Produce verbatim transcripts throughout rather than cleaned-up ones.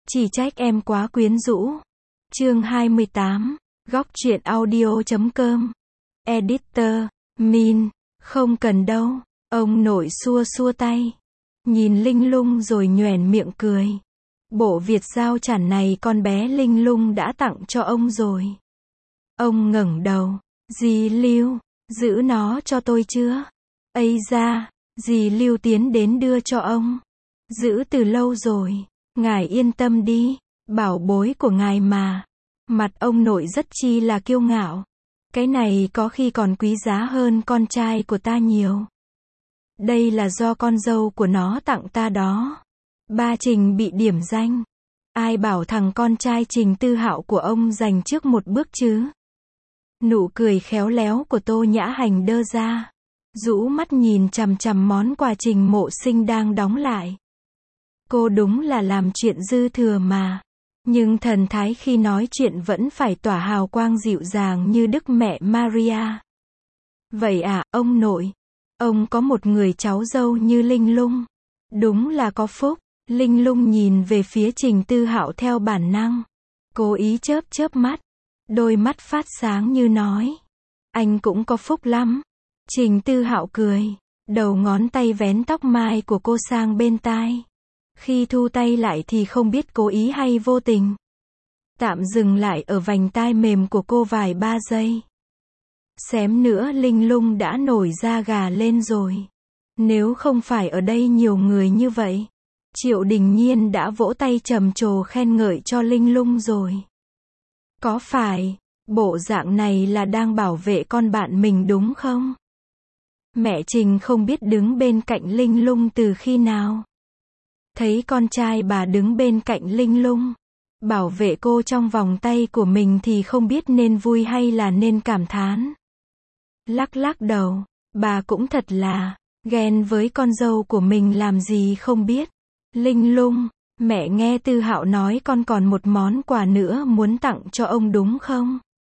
Chỉ trách em quá quyến rũ. Chương hai mươi tám, góc truyện audio chấm com. Editor, Min, không cần đâu. Ông nội xua xua tay. Nhìn Linh Lung rồi nhoẻn miệng cười. Bộ Việt dao chản này con bé Linh Lung đã tặng cho ông rồi. Ông ngẩng đầu. Dì Lưu, giữ nó cho tôi chưa? Ây da, dì Lưu tiến đến đưa cho ông. Giữ từ lâu rồi. Ngài yên tâm đi, bảo bối của ngài mà. Mặt ông nội rất chi là kiêu ngạo. Cái này có khi còn quý giá hơn con trai của ta nhiều. Đây là do con dâu của nó tặng ta đó. Ba Trình bị điểm danh. Ai bảo thằng con trai Trình Tư Hạo của ông giành trước một bước chứ? Nụ cười khéo léo của Tô Nhã Hành đơ ra. Rũ mắt nhìn chằm chằm món quà Trình Mộ Sinh đang đóng lại. Cô đúng là làm chuyện dư thừa mà. Nhưng thần thái khi nói chuyện vẫn phải tỏa hào quang dịu dàng như Đức Mẹ Maria. Vậy à, ông nội. Ông có một người cháu dâu như Linh Lung. Đúng là có phúc. Linh Lung nhìn về phía Trình Tư Hạo theo bản năng. Cố ý chớp chớp mắt. Đôi mắt phát sáng như nói. Anh cũng có phúc lắm. Trình Tư Hạo cười. Đầu ngón tay vén tóc mai của cô sang bên tai. Khi thu tay lại thì không biết cố ý hay vô tình. Tạm dừng lại ở vành tai mềm của cô vài ba giây. Xém nữa Linh Lung đã nổi da gà lên rồi. Nếu không phải ở đây nhiều người như vậy, Triệu Đình Nhiên đã vỗ tay trầm trồ khen ngợi cho Linh Lung rồi. Có phải, bộ dạng này là đang bảo vệ con bạn mình đúng không? Mẹ Trình không biết đứng bên cạnh Linh Lung từ khi nào. Thấy con trai bà đứng bên cạnh Linh Lung, bảo vệ cô trong vòng tay của mình thì không biết nên vui hay là nên cảm thán. Lắc lắc đầu, bà cũng thật là ghen với con dâu của mình làm gì không biết. Linh Lung, mẹ nghe Tư Hạo nói con còn một món quà nữa muốn tặng cho ông đúng không?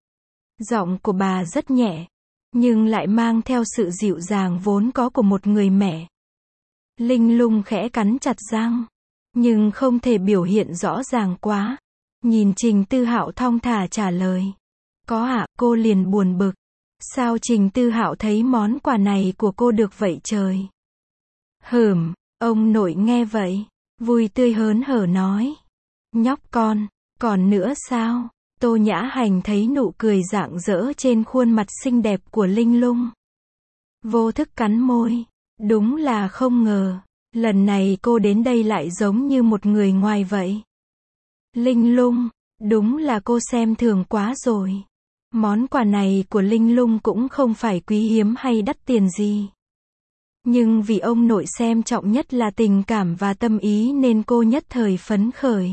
Giọng của bà rất nhẹ, nhưng lại mang theo sự dịu dàng vốn có của một người mẹ. Linh Lung khẽ cắn chặt răng, nhưng không thể biểu hiện rõ ràng quá. Nhìn Trình Tư Hạo thong thả trả lời. Có ạ, à, cô liền buồn bực. Sao Trình Tư Hạo thấy món quà này của cô được vậy trời? Hửm, ông nội nghe vậy, vui tươi hớn hở nói. Nhóc con, còn nữa sao? Tô Nhã Hành thấy nụ cười rạng rỡ trên khuôn mặt xinh đẹp của Linh Lung. Vô thức cắn môi. Đúng là không ngờ, lần này cô đến đây lại giống như một người ngoài vậy. Linh Lung, đúng là cô xem thường quá rồi. Món quà này của Linh Lung cũng không phải quý hiếm hay đắt tiền gì. Nhưng vì ông nội xem trọng nhất là tình cảm và tâm ý nên cô nhất thời phấn khởi.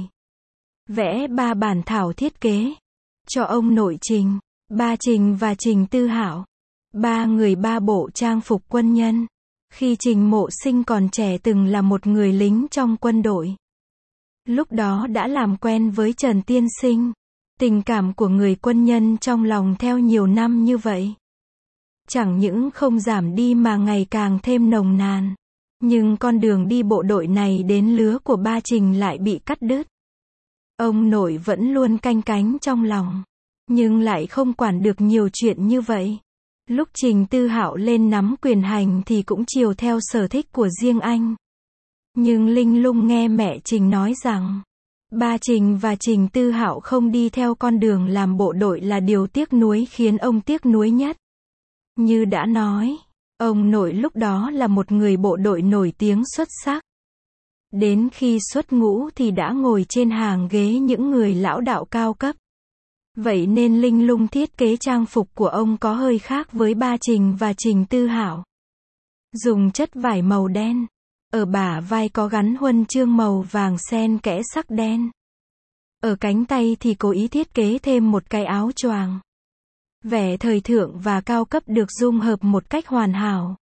Vẽ ba bản thảo thiết kế cho ông nội Trình, ba Trình và Trình Tư Hạo. Ba người ba bộ trang phục quân nhân. Khi Trình Mộ Sinh còn trẻ từng là một người lính trong quân đội. Lúc đó đã làm quen với Trần Tiên Sinh. Tình cảm của người quân nhân trong lòng theo nhiều năm như vậy. Chẳng những không giảm đi mà ngày càng thêm nồng nàn. Nhưng con đường đi bộ đội này đến lứa của ba Trình lại bị cắt đứt. Ông nội vẫn luôn canh cánh trong lòng. Nhưng lại không quản được nhiều chuyện như vậy. Lúc Trình Tư Hạo lên nắm quyền hành thì cũng chiều theo sở thích của riêng anh. Nhưng Linh Lung nghe mẹ Trình nói rằng, ba Trình và Trình Tư Hạo không đi theo con đường làm bộ đội là điều tiếc nuối khiến ông tiếc nuối nhất. Như đã nói, ông nội lúc đó là một người bộ đội nổi tiếng xuất sắc. Đến khi xuất ngũ thì đã ngồi trên hàng ghế những người lão đạo cao cấp. Vậy nên Linh Lung thiết kế trang phục của ông có hơi khác với ba Trình và Trình Tư Hạo. Dùng chất vải màu đen. Ở bả vai có gắn huân chương màu vàng xen kẽ sắc đen. Ở cánh tay thì cố ý thiết kế thêm một cái áo choàng. Vẻ thời thượng và cao cấp được dung hợp một cách hoàn hảo.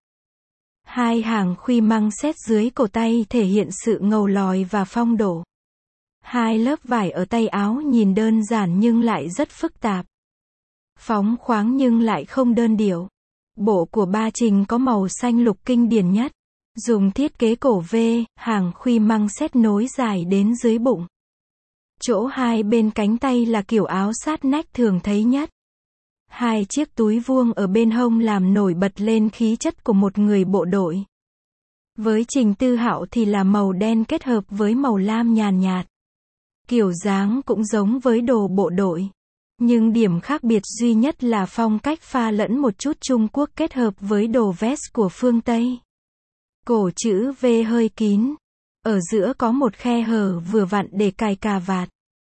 Hai hàng khuy măng xét dưới cổ tay thể hiện sự ngầu lòi và phong độ. Hai lớp vải ở tay áo nhìn đơn giản nhưng lại rất phức tạp. Phóng khoáng nhưng lại không đơn điệu. Bộ của ba Trình có màu xanh lục kinh điển nhất. Dùng thiết kế cổ V, hàng khuy măng xét nối dài đến dưới bụng. Chỗ hai bên cánh tay là kiểu áo sát nách thường thấy nhất. Hai chiếc túi vuông ở bên hông làm nổi bật lên khí chất của một người bộ đội. Với Trình Tư Hạo thì là màu đen kết hợp với màu lam nhàn nhạt. Kiểu dáng cũng giống với đồ bộ đội. Nhưng điểm khác biệt duy nhất là phong cách pha lẫn một chút Trung Quốc kết hợp với đồ vest của phương Tây. Cổ chữ V hơi kín. Ở giữa có một khe hở vừa vặn để cài cà vạt.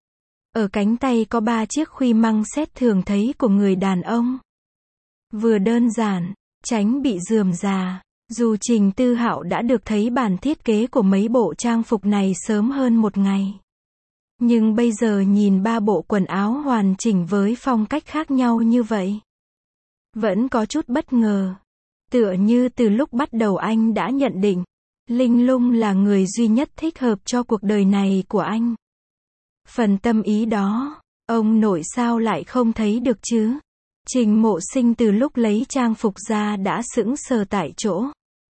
Ở cánh tay có ba chiếc khuy măng xét thường thấy của người đàn ông. Vừa đơn giản, tránh bị rườm rà. Dù Trình Tư Hạo đã được thấy bản thiết kế của mấy bộ trang phục này sớm hơn một ngày. Nhưng bây giờ nhìn ba bộ quần áo hoàn chỉnh với phong cách khác nhau như vậy. Vẫn có chút bất ngờ. Tựa như từ lúc bắt đầu anh đã nhận định. Linh Lung là người duy nhất thích hợp cho cuộc đời này của anh. Phần tâm ý đó, ông nội sao lại không thấy được chứ? Trình Mộ Sinh từ lúc lấy trang phục ra đã sững sờ tại chỗ.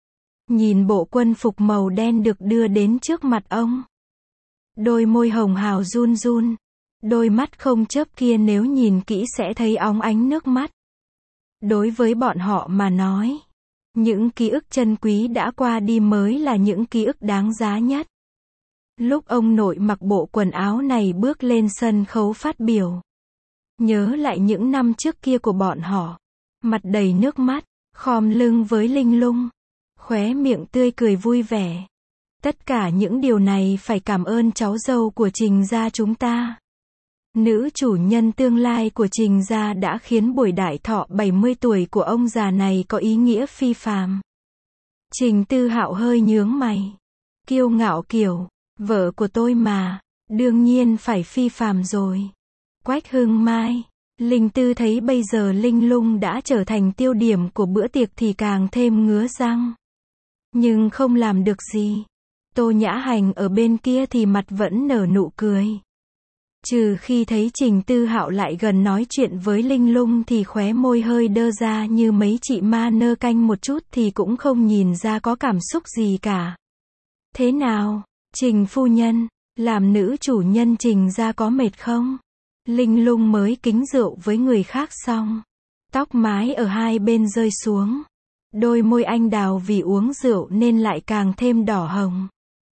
Nhìn bộ quân phục màu đen được đưa đến trước mặt ông. Đôi môi hồng hào run run. Đôi mắt không chớp kia nếu nhìn kỹ sẽ thấy óng ánh nước mắt. Đối với bọn họ mà nói, những ký ức chân quý đã qua đi mới là những ký ức đáng giá nhất. Lúc ông nội mặc bộ quần áo này bước lên sân khấu phát biểu. Nhớ lại những năm trước kia của bọn họ. Mặt đầy nước mắt, khom lưng với Linh Lung. Khóe miệng tươi cười vui vẻ. Tất cả những điều này phải cảm ơn cháu dâu của Trình gia chúng ta. Nữ chủ nhân tương lai của Trình gia đã khiến buổi đại thọ bảy mươi tuổi của ông già này có ý nghĩa phi phàm. Trình Tư Hạo hơi nhướng mày. Kiêu ngạo kiểu, vợ của tôi mà, đương nhiên phải phi phàm rồi. Quách Hưng Mai, Linh Tư thấy bây giờ Linh Lung đã trở thành tiêu điểm của bữa tiệc thì càng thêm ngứa răng. Nhưng không làm được gì. Tô Nhã Hành ở bên kia thì mặt vẫn nở nụ cười. Trừ khi thấy Trình Tư Hạo lại gần nói chuyện với Linh Lung thì khóe môi hơi đơ ra như mấy chị ma nơ canh một chút thì cũng không nhìn ra có cảm xúc gì cả. Thế nào, Trình phu nhân, làm nữ chủ nhân Trình gia có mệt không? Linh Lung mới kính rượu với người khác xong. Tóc mái ở hai bên rơi xuống. Đôi môi anh đào vì uống rượu nên lại càng thêm đỏ hồng.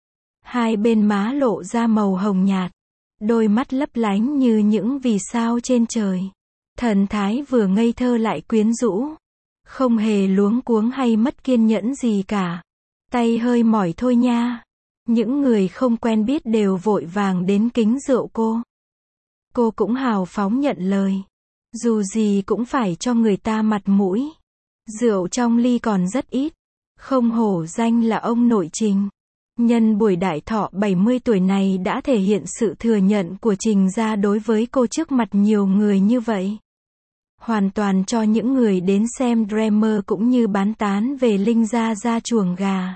Hai bên má lộ ra màu hồng nhạt. Đôi mắt lấp lánh như những vì sao trên trời. Thần thái vừa ngây thơ lại quyến rũ. Không hề luống cuống hay mất kiên nhẫn gì cả. Tay hơi mỏi thôi nha. Những người không quen biết đều vội vàng đến kính rượu cô. Cô cũng hào phóng nhận lời. Dù gì cũng phải cho người ta mặt mũi. Rượu trong ly còn rất ít. Không hổ danh là ông nội Trình. Nhân buổi đại thọ bảy mươi tuổi này đã thể hiện sự thừa nhận của Trình gia đối với cô trước mặt nhiều người như vậy. Hoàn toàn cho những người đến xem drama cũng như bán tán về Linh gia ra chuồng gà.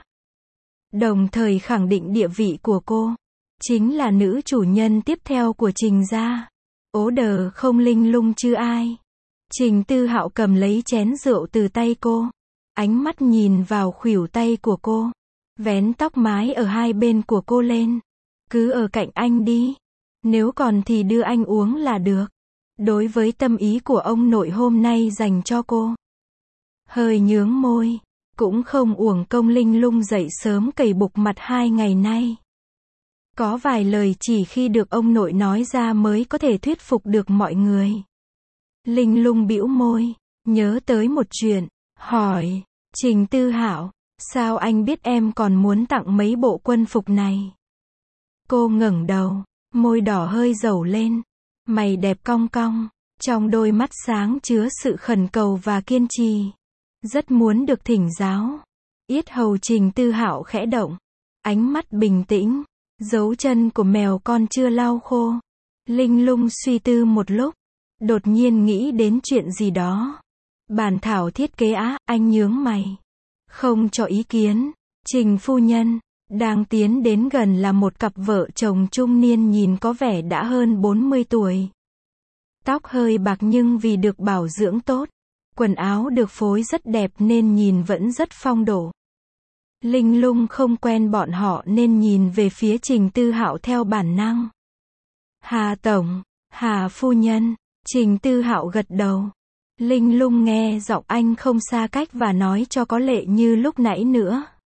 Đồng thời khẳng định địa vị của cô. Chính là nữ chủ nhân tiếp theo của Trình gia. Ố đờ không Linh Lung chứ ai. Trình Tư Hạo cầm lấy chén rượu từ tay cô. Ánh mắt nhìn vào khuỷu tay của cô. Vén tóc mái ở hai bên của cô lên. Cứ ở cạnh anh đi. Nếu còn thì đưa anh uống là được. Đối với tâm ý của ông nội hôm nay dành cho cô. Hơi nhướng môi. Cũng không uổng công Linh Lung dậy sớm cày bục mặt hai ngày nay. Có vài lời chỉ khi được ông nội nói ra mới có thể thuyết phục được mọi người. Linh Lung bĩu môi. Nhớ tới một chuyện. Hỏi. Trình Tư Hạo. Sao anh biết em còn muốn tặng mấy bộ quân phục này? Cô ngẩng đầu. Môi đỏ hơi dầu lên. Mày đẹp cong cong. Trong đôi mắt sáng chứa sự khẩn cầu và kiên trì. Rất muốn được thỉnh giáo. Yết hầu Trình Tư Hạo khẽ động. Ánh mắt bình tĩnh. Dấu chân của mèo con chưa lau khô. Linh Lung suy tư một lúc. Đột nhiên nghĩ đến chuyện gì đó. Bản thảo thiết kế á, anh nhướng mày. Không cho ý kiến. Trình phu nhân. Đang tiến đến gần là một cặp vợ chồng trung niên nhìn có vẻ đã hơn bốn mươi tuổi. Tóc hơi bạc nhưng vì được bảo dưỡng tốt. Quần áo được phối rất đẹp nên nhìn vẫn rất phong độ. Linh Lung không quen bọn họ nên nhìn về phía Trình Tư Hạo theo bản năng. Hà tổng, Hà phu nhân. Trình Tư Hạo gật đầu. Linh Lung nghe giọng anh không xa cách và nói cho có lệ như lúc nãy nữa.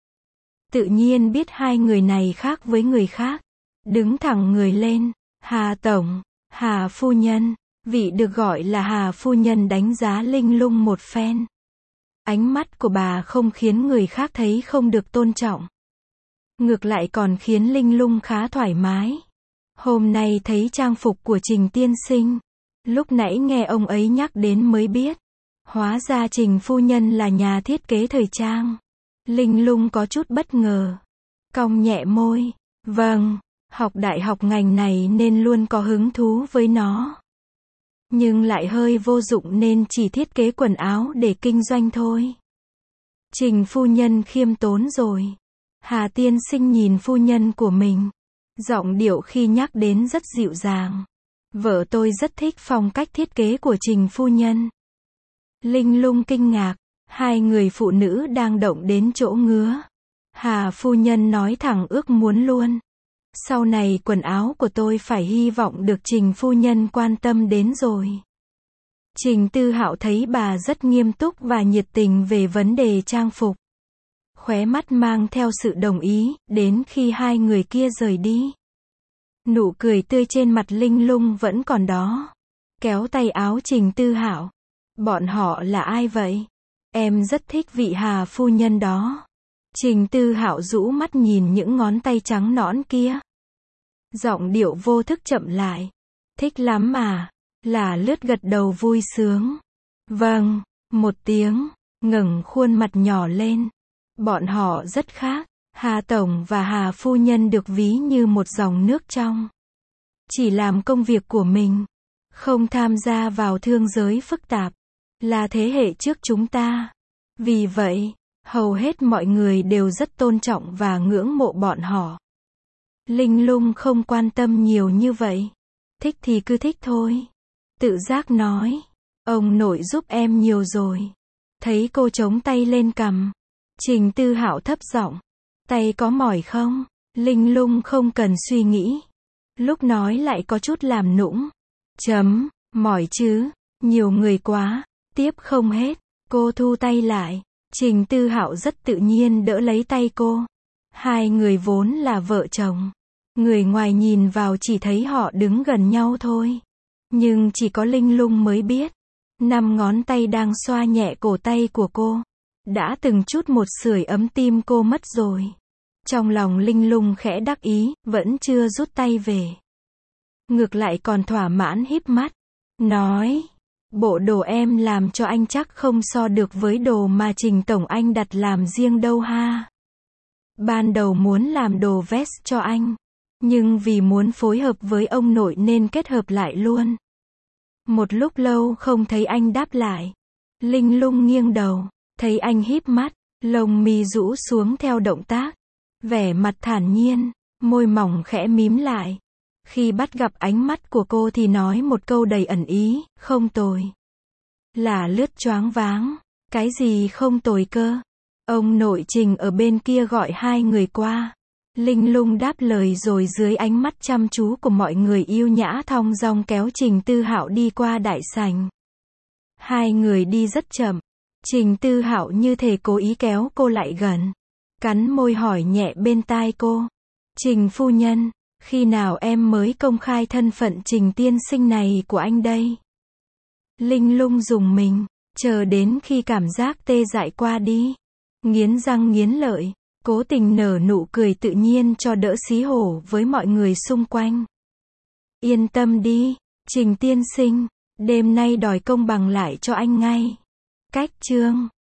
Tự nhiên biết hai người này khác với người khác. Đứng thẳng người lên. Hà tổng, Hà phu nhân. Vị được gọi là Hà phu nhân đánh giá Linh Lung một phen. Ánh mắt của bà không khiến người khác thấy không được tôn trọng. Ngược lại còn khiến Linh Lung khá thoải mái. Hôm nay thấy trang phục của Trình tiên sinh. Lúc nãy nghe ông ấy nhắc đến mới biết. Hóa ra Trình phu nhân là nhà thiết kế thời trang. Linh Lung có chút bất ngờ. Cong nhẹ môi. Vâng, học đại học ngành này nên luôn có hứng thú với nó. Nhưng lại hơi vô dụng nên chỉ thiết kế quần áo để kinh doanh thôi. Trình phu nhân khiêm tốn rồi. Hà tiên sinh nhìn phu nhân của mình. Giọng điệu khi nhắc đến rất dịu dàng. Vợ tôi rất thích phong cách thiết kế của Trình phu nhân. Linh Lung kinh ngạc. Hai người phụ nữ đang động đến chỗ ngứa. Hà phu nhân nói thẳng ước muốn luôn. Sau này quần áo của tôi phải hy vọng được Trình phu nhân quan tâm đến rồi. Trình Tư Hạo thấy bà rất nghiêm túc và nhiệt tình về vấn đề trang phục. Khóe mắt mang theo sự đồng ý, đến khi hai người kia rời đi. Nụ cười tươi trên mặt Linh Lung vẫn còn đó. Kéo tay áo Trình Tư Hạo. Bọn họ là ai vậy? Em rất thích vị Hà phu nhân đó. Trình Tư Hạo rũ mắt nhìn những ngón tay trắng nõn kia. Giọng điệu vô thức chậm lại. Thích lắm mà. Là lướt gật đầu vui sướng. Vâng, một tiếng, ngẩng khuôn mặt nhỏ lên. Bọn họ rất khác. Hà tổng và Hà phu nhân được ví như một dòng nước trong. Chỉ làm công việc của mình. Không tham gia vào thương giới phức tạp. Là thế hệ trước chúng ta. Vì vậy, hầu hết mọi người đều rất tôn trọng và ngưỡng mộ bọn họ. Linh Lung không quan tâm nhiều như vậy. Thích thì cứ thích thôi. Tự giác nói. Ông nội giúp em nhiều rồi. Thấy cô chống tay lên cằm. Trình Tư Hạo thấp giọng. Tay có mỏi không? Linh Lung không cần suy nghĩ. Lúc nói lại có chút làm nũng. Chấm, mỏi chứ. Nhiều người quá. Tiếp không hết. Cô thu tay lại. Trình Tư Hạo rất tự nhiên đỡ lấy tay cô. Hai người vốn là vợ chồng. Người ngoài nhìn vào chỉ thấy họ đứng gần nhau thôi. Nhưng chỉ có Linh Lung mới biết. Năm ngón tay đang xoa nhẹ cổ tay của cô. Đã từng chút một sưởi ấm tim cô mất rồi. Trong lòng Linh Lung khẽ đắc ý, vẫn chưa rút tay về. Ngược lại còn thỏa mãn híp mắt. Nói. Bộ đồ em làm cho anh chắc không so được với đồ mà Trình tổng anh đặt làm riêng đâu ha. Ban đầu muốn làm đồ vest cho anh. Nhưng vì muốn phối hợp với ông nội nên kết hợp lại luôn. Một lúc lâu không thấy anh đáp lại. Linh Lung nghiêng đầu. Thấy anh híp mắt. Lông mi rũ xuống theo động tác. Vẻ mặt thản nhiên. Môi mỏng khẽ mím lại. Khi bắt gặp ánh mắt của cô thì nói một câu đầy ẩn ý. Không tồi. Là lướt choáng váng. Cái gì không tồi cơ? Ông nội Trình ở bên kia gọi hai người qua. Linh Lung đáp lời rồi dưới ánh mắt chăm chú của mọi người yêu nhã thong dong kéo Trình Tư Hạo đi qua đại sảnh. Hai người đi rất chậm. Trình Tư Hạo như thể cố ý kéo cô lại gần. Cắn môi hỏi nhẹ bên tai cô. Trình phu nhân, khi nào em mới công khai thân phận Trình tiên sinh này của anh đây? Linh Lung rùng mình, chờ đến khi cảm giác tê dại qua đi. Nghiến răng nghiến lợi. Cố tình nở nụ cười tự nhiên cho đỡ xí hổ với mọi người xung quanh. Yên tâm đi, Trình tiên sinh, đêm nay đòi công bằng lại cho anh ngay. Cách chương